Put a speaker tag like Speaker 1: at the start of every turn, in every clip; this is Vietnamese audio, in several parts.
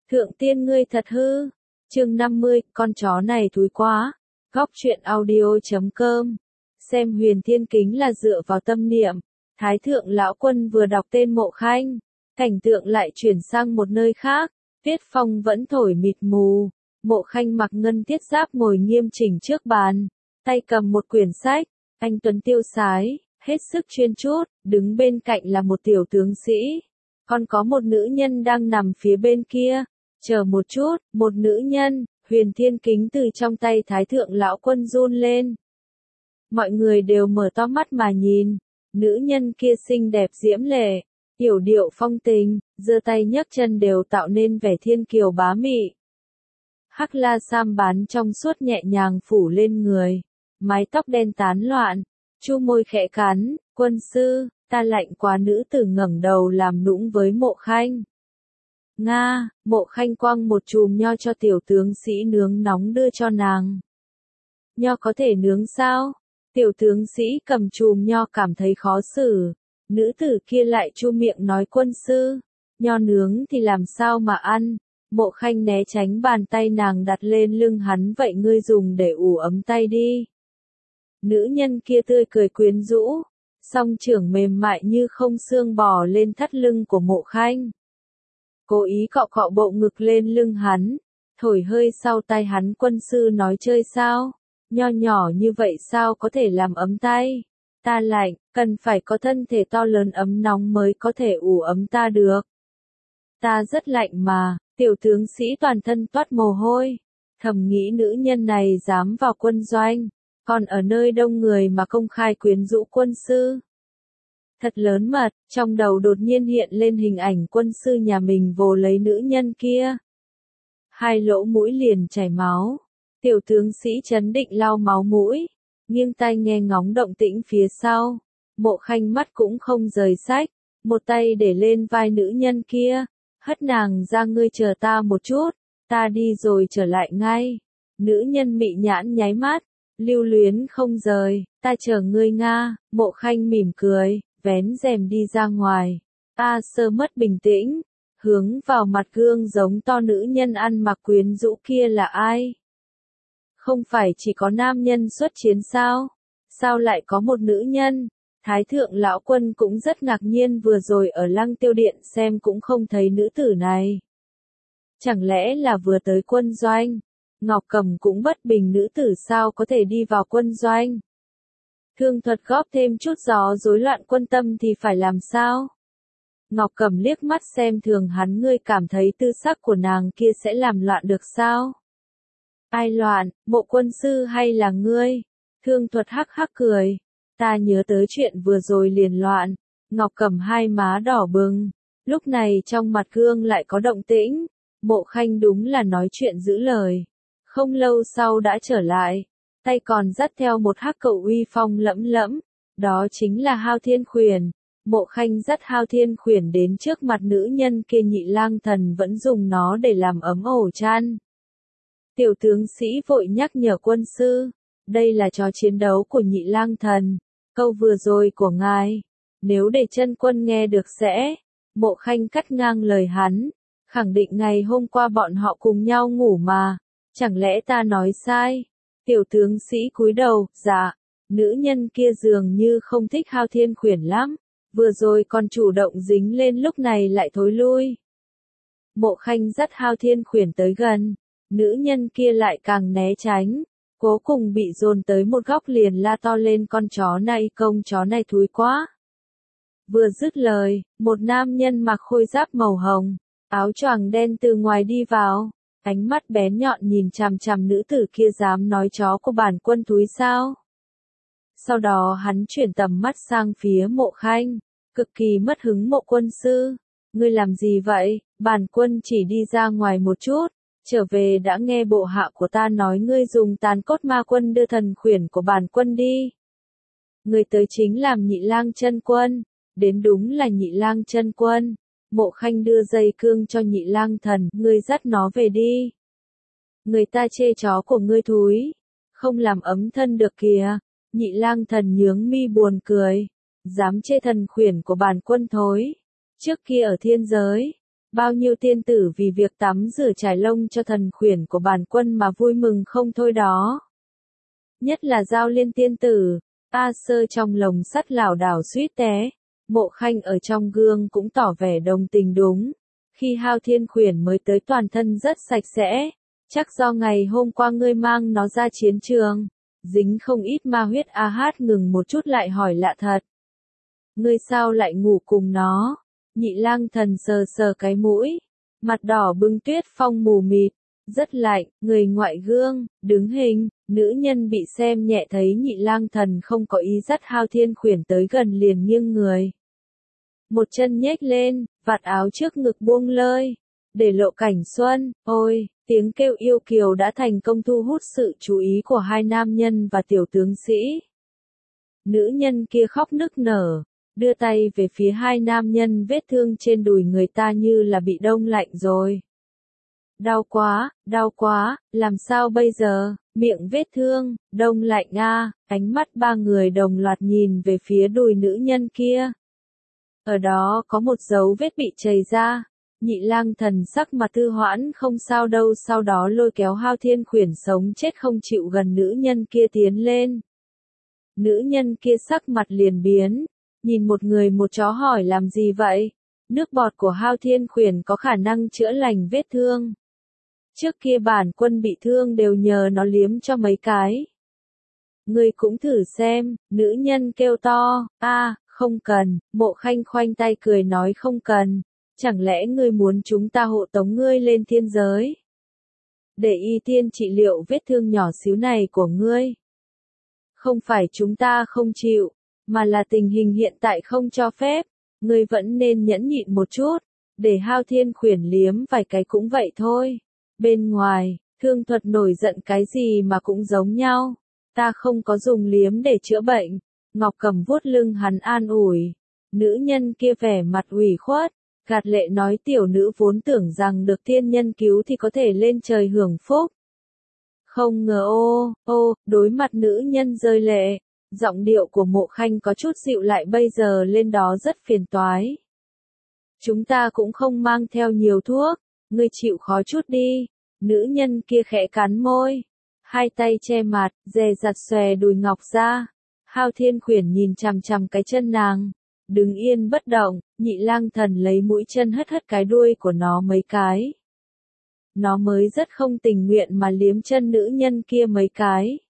Speaker 1: Thượng tiên ngươi thật hư. Chương 50, con chó này thúi quá. Góc truyện audio.com. Xem Huyền Thiên Kính là dựa vào tâm niệm. Thái thượng lão quân vừa đọc tên Mộ Khanh, cảnh tượng lại chuyển sang một nơi khác. Tiết phong vẫn thổi mịt mù. Mộ Khanh mặc ngân thiết giáp ngồi nghiêm chỉnh trước bàn, tay cầm một quyển sách. Anh tuấn tiêu sái, hết sức chuyên chút, đứng bên cạnh là một tiểu tướng sĩ. Còn có một nữ nhân đang nằm phía bên kia. Chờ một chút, một nữ nhân. Huyền Thiên Kính từ trong tay Thái thượng lão quân run lên. Mọi người đều mở to mắt mà nhìn. Nữ nhân kia xinh đẹp diễm lệ, yểu điệu phong tình, giơ tay nhấc chân đều tạo nên vẻ thiên kiều bá mị. Hắc la sam bán trong suốt nhẹ nhàng phủ lên người, mái tóc đen tán loạn, chu môi khẽ cắn. Quân sư, ta lạnh quá. Nữ tử ngẩng đầu làm nũng với Mộ Khanh. Nga, Mộ Khanh quăng một chùm nho cho tiểu tướng sĩ nướng nóng đưa cho nàng. Nho có thể nướng sao? Tiểu tướng sĩ cầm chùm nho cảm thấy khó xử. Nữ tử kia lại chu miệng nói quân sư, nho nướng thì làm sao mà ăn? Mộ Khanh né tránh bàn tay nàng đặt lên lưng hắn. Vậy ngươi dùng để ủ ấm tay đi. Nữ nhân kia tươi cười quyến rũ, song trưởng mềm mại như không xương bò lên thắt lưng của Mộ Khanh. Cố ý cọ cọ bộ ngực lên lưng hắn, thổi hơi sau tai hắn. Quân sư nói chơi sao? Nho nhỏ như vậy sao có thể làm ấm tay? Ta lạnh, cần phải có thân thể to lớn ấm nóng mới có thể ủ ấm ta được. Ta rất lạnh mà. Tiểu tướng sĩ toàn thân toát mồ hôi, thầm nghĩ nữ nhân này dám vào quân doanh, còn ở nơi đông người mà công khai quyến rũ quân sư. Thật lớn mật. Trong đầu đột nhiên hiện lên hình ảnh quân sư nhà mình vồ lấy nữ nhân kia. Hai lỗ mũi liền chảy máu. Tiểu tướng sĩ trấn định lau máu mũi, nghiêng tai nghe ngóng động tĩnh phía sau. Mộ Khanh mắt cũng không rời sách, một tay để lên vai nữ nhân kia, hất nàng ra. Ngươi chờ ta một chút, ta đi rồi trở lại ngay. Nữ nhân mị nhãn nháy mắt, lưu luyến không rời. Ta chờ ngươi Nga. Mộ Khanh mỉm cười, vén rèm đi ra ngoài. A Sơ mất bình tĩnh, hướng vào mặt gương giống to. Nữ nhân ăn mặc quyến rũ kia là ai? Không phải chỉ có nam nhân xuất chiến sao? Sao lại có một nữ nhân? Thái thượng lão quân cũng rất ngạc nhiên. Vừa rồi ở Lăng Tiêu Điện xem cũng không thấy nữ tử này. Chẳng lẽ là vừa tới quân doanh? Ngọc Cầm cũng bất bình, nữ tử sao có thể đi vào quân doanh? Thương thuật góp thêm chút gió rối loạn quân tâm thì phải làm sao? Ngọc Cầm liếc mắt xem thường hắn. Ngươi cảm thấy tư sắc của nàng kia sẽ làm loạn được sao? Ai loạn, Mộ quân sư hay là ngươi? Thương thuật hắc hắc cười. Ta nhớ tới chuyện vừa rồi liền loạn. Ngọc Cầm hai má đỏ bừng. Lúc này trong mặt gương lại có động tĩnh. Mộ Khanh đúng là nói chuyện giữ lời. Không lâu sau đã trở lại. Tay còn dắt theo một hắc cậu uy phong lẫm lẫm. Đó chính là Hao Thiên Khuyển. Mộ Khanh dắt Hao Thiên Khuyển đến trước mặt nữ nhân kia. Nhị lang thần vẫn dùng nó để làm ấm ổ chăn. Tiểu tướng sĩ vội nhắc nhở quân sư. Đây là trò chiến đấu của nhị lang thần. Câu vừa rồi của ngài, nếu để chân quân nghe được sẽ. Mộ Khanh cắt ngang lời hắn. Khẳng định ngày hôm qua bọn họ cùng nhau ngủ mà. Chẳng lẽ ta nói sai? Tiểu tướng sĩ cúi đầu. Dạ. Nữ nhân kia dường như không thích Hao Thiên Khuyển lắm. Vừa rồi còn chủ động dính lên, lúc này lại thối lui. Mộ Khanh dắt Hao Thiên Khuyển tới gần. Nữ nhân kia lại càng né tránh. Cố cùng bị dồn tới một góc liền la to lên. Con chó này, công chó này thúi quá. Vừa dứt lời, một nam nhân mặc khôi giáp màu hồng, áo choàng đen từ ngoài đi vào. Ánh mắt bén nhọn nhìn chằm chằm nữ tử kia. Dám nói chó của bản quân thúi sao? Sau đó hắn chuyển tầm mắt sang phía Mộ Khanh, cực kỳ mất hứng. Mộ quân sư, ngươi làm gì vậy? Bản quân chỉ đi ra ngoài một chút, trở về đã nghe bộ hạ của ta nói ngươi dùng tàn cốt ma quân đưa thần khuyển của bản quân đi. Người tới chính làm Nhị lang chân quân. Đến đúng là Nhị lang chân quân. Mộ Khanh đưa dây cương cho Nhị lang thần. Ngươi dắt nó về đi. Người ta chê chó của ngươi thúi, không làm ấm thân được kìa. Nhị lang thần nhướng mi buồn cười. Dám chê thần khuyển của bản quân thối. Trước kia ở thiên giới, Bao nhiêu tiên tử vì việc tắm rửa trải lông cho thần khuyển của bản quân mà vui mừng không thôi đó. Nhất là Giao Liên tiên tử, A Sơ trong lồng sắt lảo đảo suýt té, Mộ Khanh ở trong gương cũng tỏ vẻ đồng tình đúng. Khi Hao Thiên khuyển mới tới toàn thân rất sạch sẽ, chắc do ngày hôm qua ngươi mang nó ra chiến trường, dính không ít ma huyết. A Hát ngừng một chút lại hỏi lạ thật. Ngươi sao lại ngủ cùng nó? Nhị Lang Thần sờ sờ cái mũi, mặt đỏ bừng, tuyết phong mù mịt, rất lạnh. Người ngoại gương, đứng hình, nữ nhân bị xem nhẹ thấy Nhị Lang Thần không có ý dắt Hao Thiên khuyển tới gần liền nghiêng người. Một chân nhếch lên, vạt áo trước ngực buông lơi, để lộ cảnh xuân. Ôi, tiếng kêu yêu kiều đã thành công thu hút sự chú ý của hai nam nhân và tiểu tướng sĩ. Nữ nhân kia khóc nức nở, đưa tay về phía hai nam nhân, vết thương trên đùi người ta như là bị đông lạnh rồi. Đau quá, làm sao bây giờ, miệng vết thương, đông lạnh a. Ánh mắt ba người đồng loạt nhìn về phía đùi nữ nhân kia. Ở đó có một dấu vết bị chảy ra. Nhị Lang Thần sắc mặt thư hoãn, không sao đâu, sau đó lôi kéo Hao Thiên khuyển sống chết không chịu gần nữ nhân kia tiến lên. Nữ nhân kia sắc mặt liền biến, nhìn một người một chó hỏi làm gì vậy? Nước bọt của Hao Thiên khuyển có khả năng chữa lành vết thương. Trước kia bản quân bị thương đều nhờ nó liếm cho mấy cái. Ngươi cũng thử xem, nữ nhân kêu to. Không cần. Mộ Khanh khoanh tay cười nói không cần. Chẳng lẽ ngươi muốn chúng ta hộ tống ngươi lên thiên giới? Để y tiên trị liệu vết thương nhỏ xíu này của ngươi. Không phải chúng ta không chịu, mà là tình hình hiện tại không cho phép. Ngươi vẫn nên nhẫn nhịn một chút, để Hao Thiên khuyển liếm vài cái cũng vậy thôi. Bên ngoài, thương thuật nổi giận cái gì mà cũng giống nhau. Ta không có dùng liếm để chữa bệnh. Ngọc Cầm vuốt lưng hắn an ủi. Nữ nhân kia vẻ mặt ủy khuất, gạt lệ nói tiểu nữ vốn tưởng rằng được thiên nhân cứu thì có thể lên trời hưởng phúc. Không ngờ đối mặt nữ nhân rơi lệ, giọng điệu của Mộ Khanh có chút dịu lại, bây giờ lên đó rất phiền toái. Chúng ta cũng không mang theo nhiều thuốc, ngươi chịu khó chút đi. Nữ nhân kia khẽ cắn môi, hai tay che mặt, dè dặt xòe đùi ngọc ra. Hao Thiên khuyển nhìn chằm chằm cái chân nàng, đứng yên bất động. Nhị Lang Thần lấy mũi chân hất hất cái đuôi của nó mấy cái. Nó mới rất không tình nguyện mà liếm chân nữ nhân kia mấy cái.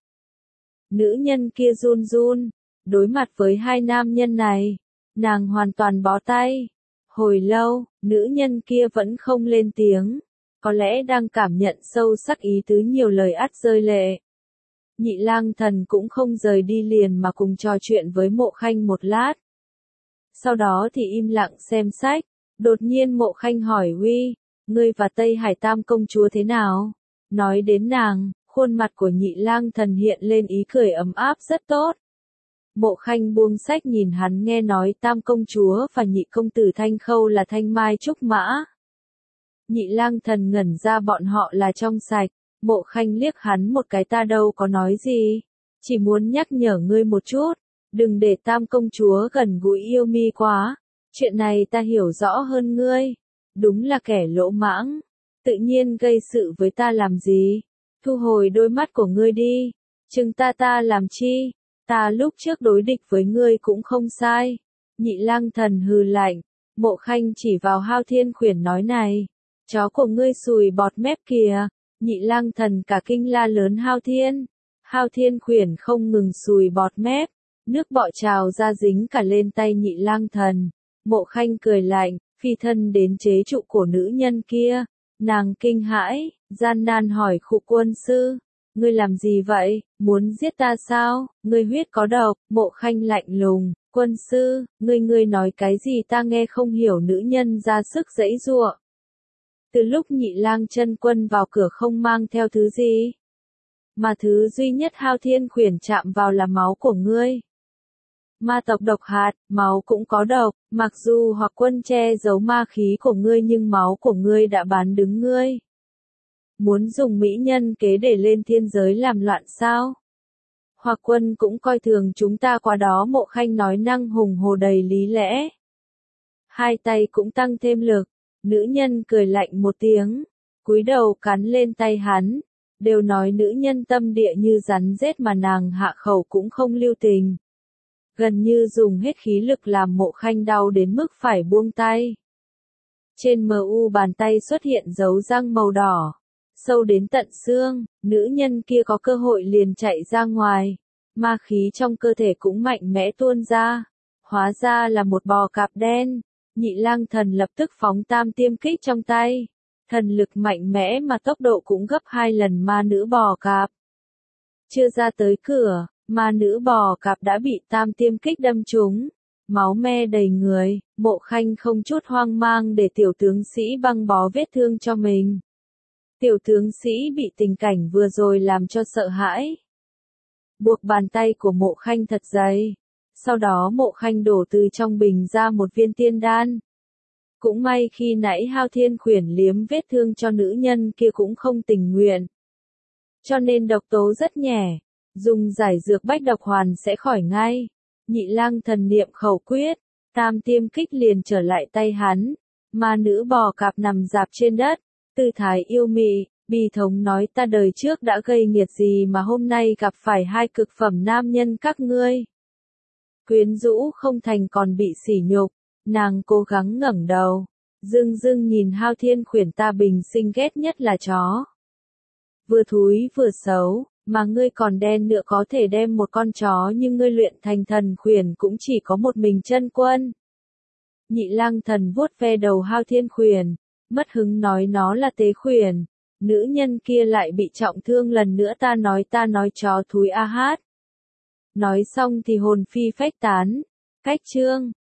Speaker 1: Nữ nhân kia run run, đối mặt với hai nam nhân này, nàng hoàn toàn bó tay. Hồi lâu, nữ nhân kia vẫn không lên tiếng, có lẽ đang cảm nhận sâu sắc ý tứ nhiều lời ắt rơi lệ. Nhị Lang Thần cũng không rời đi liền mà cùng trò chuyện với Mộ Khanh một lát. Sau đó thì im lặng xem sách, đột nhiên Mộ Khanh hỏi Uy, ngươi và Tây Hải Tam công chúa thế nào? Nói đến nàng, khuôn mặt của Nhị Lang Thần hiện lên ý cười ấm áp rất tốt. Mộ Khanh buông sách nhìn hắn, nghe nói Tam công chúa và Nhị công tử Thanh Khâu là Thanh Mai Trúc Mã. Nhị Lang Thần ngẩn ra, bọn họ là trong sạch. Mộ Khanh liếc hắn một cái, ta đâu có nói gì, chỉ muốn nhắc nhở ngươi một chút, đừng để Tam công chúa gần gũi yêu mi quá. Chuyện này ta hiểu rõ hơn ngươi, đúng là kẻ lỗ mãng, tự nhiên gây sự với ta làm gì? Thu hồi đôi mắt của ngươi đi, chừng ta làm chi? Ta lúc trước đối địch với ngươi cũng không sai. Nhị Lang Thần hừ lạnh. Mộ Khanh chỉ vào Hao Thiên khuyển nói này, chó của ngươi sùi bọt mép kìa. Nhị Lang Thần cả kinh la lớn Hao Thiên. Hao Thiên khuyển không ngừng sùi bọt mép, nước bọ trào ra dính cả lên tay Nhị Lang Thần. Mộ Khanh cười lạnh, phi thân đến chế trụ cổ nữ nhân kia. Nàng kinh hãi, gian nan hỏi Khụ quân sư, ngươi làm gì vậy, muốn giết ta sao, ngươi huyết có độc. Mộ Khanh lạnh lùng, quân sư, ngươi nói cái gì ta nghe không hiểu. Nữ nhân ra sức giãy giụa. Từ lúc Nhị Lang chân quân vào cửa không mang theo thứ gì, mà thứ duy nhất Hao Thiên khuyển chạm vào là máu của ngươi. Ma tộc độc hạt, máu cũng có độc, mặc dù Hoặc Quân che giấu ma khí của ngươi nhưng máu của ngươi đã bán đứng ngươi. Muốn dùng mỹ nhân kế để lên thiên giới làm loạn sao? Hoặc Quân cũng coi thường chúng ta quá đó. Mộ Khanh nói năng hùng hồ đầy lý lẽ. Hai tay cũng tăng thêm lực, Nữ nhân cười lạnh một tiếng, cúi đầu cắn lên tay hắn. Đều nói nữ nhân tâm địa như rắn rết mà nàng hạ khẩu cũng không lưu tình. Gần như dùng hết khí lực làm Mộ Khanh đau đến mức phải buông tay. Trên mu bàn tay xuất hiện dấu răng màu đỏ, sâu đến tận xương, nữ nhân kia có cơ hội liền chạy ra ngoài, ma khí trong cơ thể cũng mạnh mẽ tuôn ra, hóa ra là một bò cạp đen. Nhị Lang Thần lập tức phóng tam tiêm kích trong tay, thần lực mạnh mẽ mà tốc độ cũng gấp 2 lần ma nữ bò cạp. Chưa ra tới cửa, ma nữ bò cạp đã bị tam tiêm kích đâm trúng, máu me đầy người. Mộ Khanh không chút hoang mang để tiểu tướng sĩ băng bó vết thương cho mình. Tiểu tướng sĩ bị tình cảnh vừa rồi làm cho sợ hãi. Buộc bàn tay của Mộ Khanh thật dày. Sau đó Mộ Khanh đổ từ trong bình ra một viên tiên đan. Cũng may khi nãy Hao Thiên Khuyển liếm vết thương cho nữ nhân kia cũng không tình nguyện. Cho nên độc tố rất nhẹ, dùng giải dược bách độc hoàn sẽ khỏi ngay. Nhị Lang Thần niệm khẩu quyết, tam tiêm kích liền trở lại tay hắn. Ma nữ bò cạp nằm rạp trên đất, tư thái yêu mị, bi thống nói ta đời trước đã gây nghiệt gì mà hôm nay gặp phải hai cực phẩm nam nhân các ngươi. Quyến rũ không thành còn bị sỉ nhục, nàng cố gắng ngẩng đầu, dưng dưng nhìn Hao Thiên Khuyển ta bình sinh ghét nhất là chó. Vừa thúi vừa xấu, mà ngươi còn đen nữa có thể đem một con chó nhưng ngươi luyện thành thần khuyển cũng chỉ có một mình chân quân. Nhị Lang Thần vuốt ve đầu Hao Thiên Khuyển, mất hứng nói nó là tế khuyển, nữ nhân kia lại bị trọng thương lần nữa ta nói chó thúi a hát. Nói xong thì hồn phi phách tán. Cách chương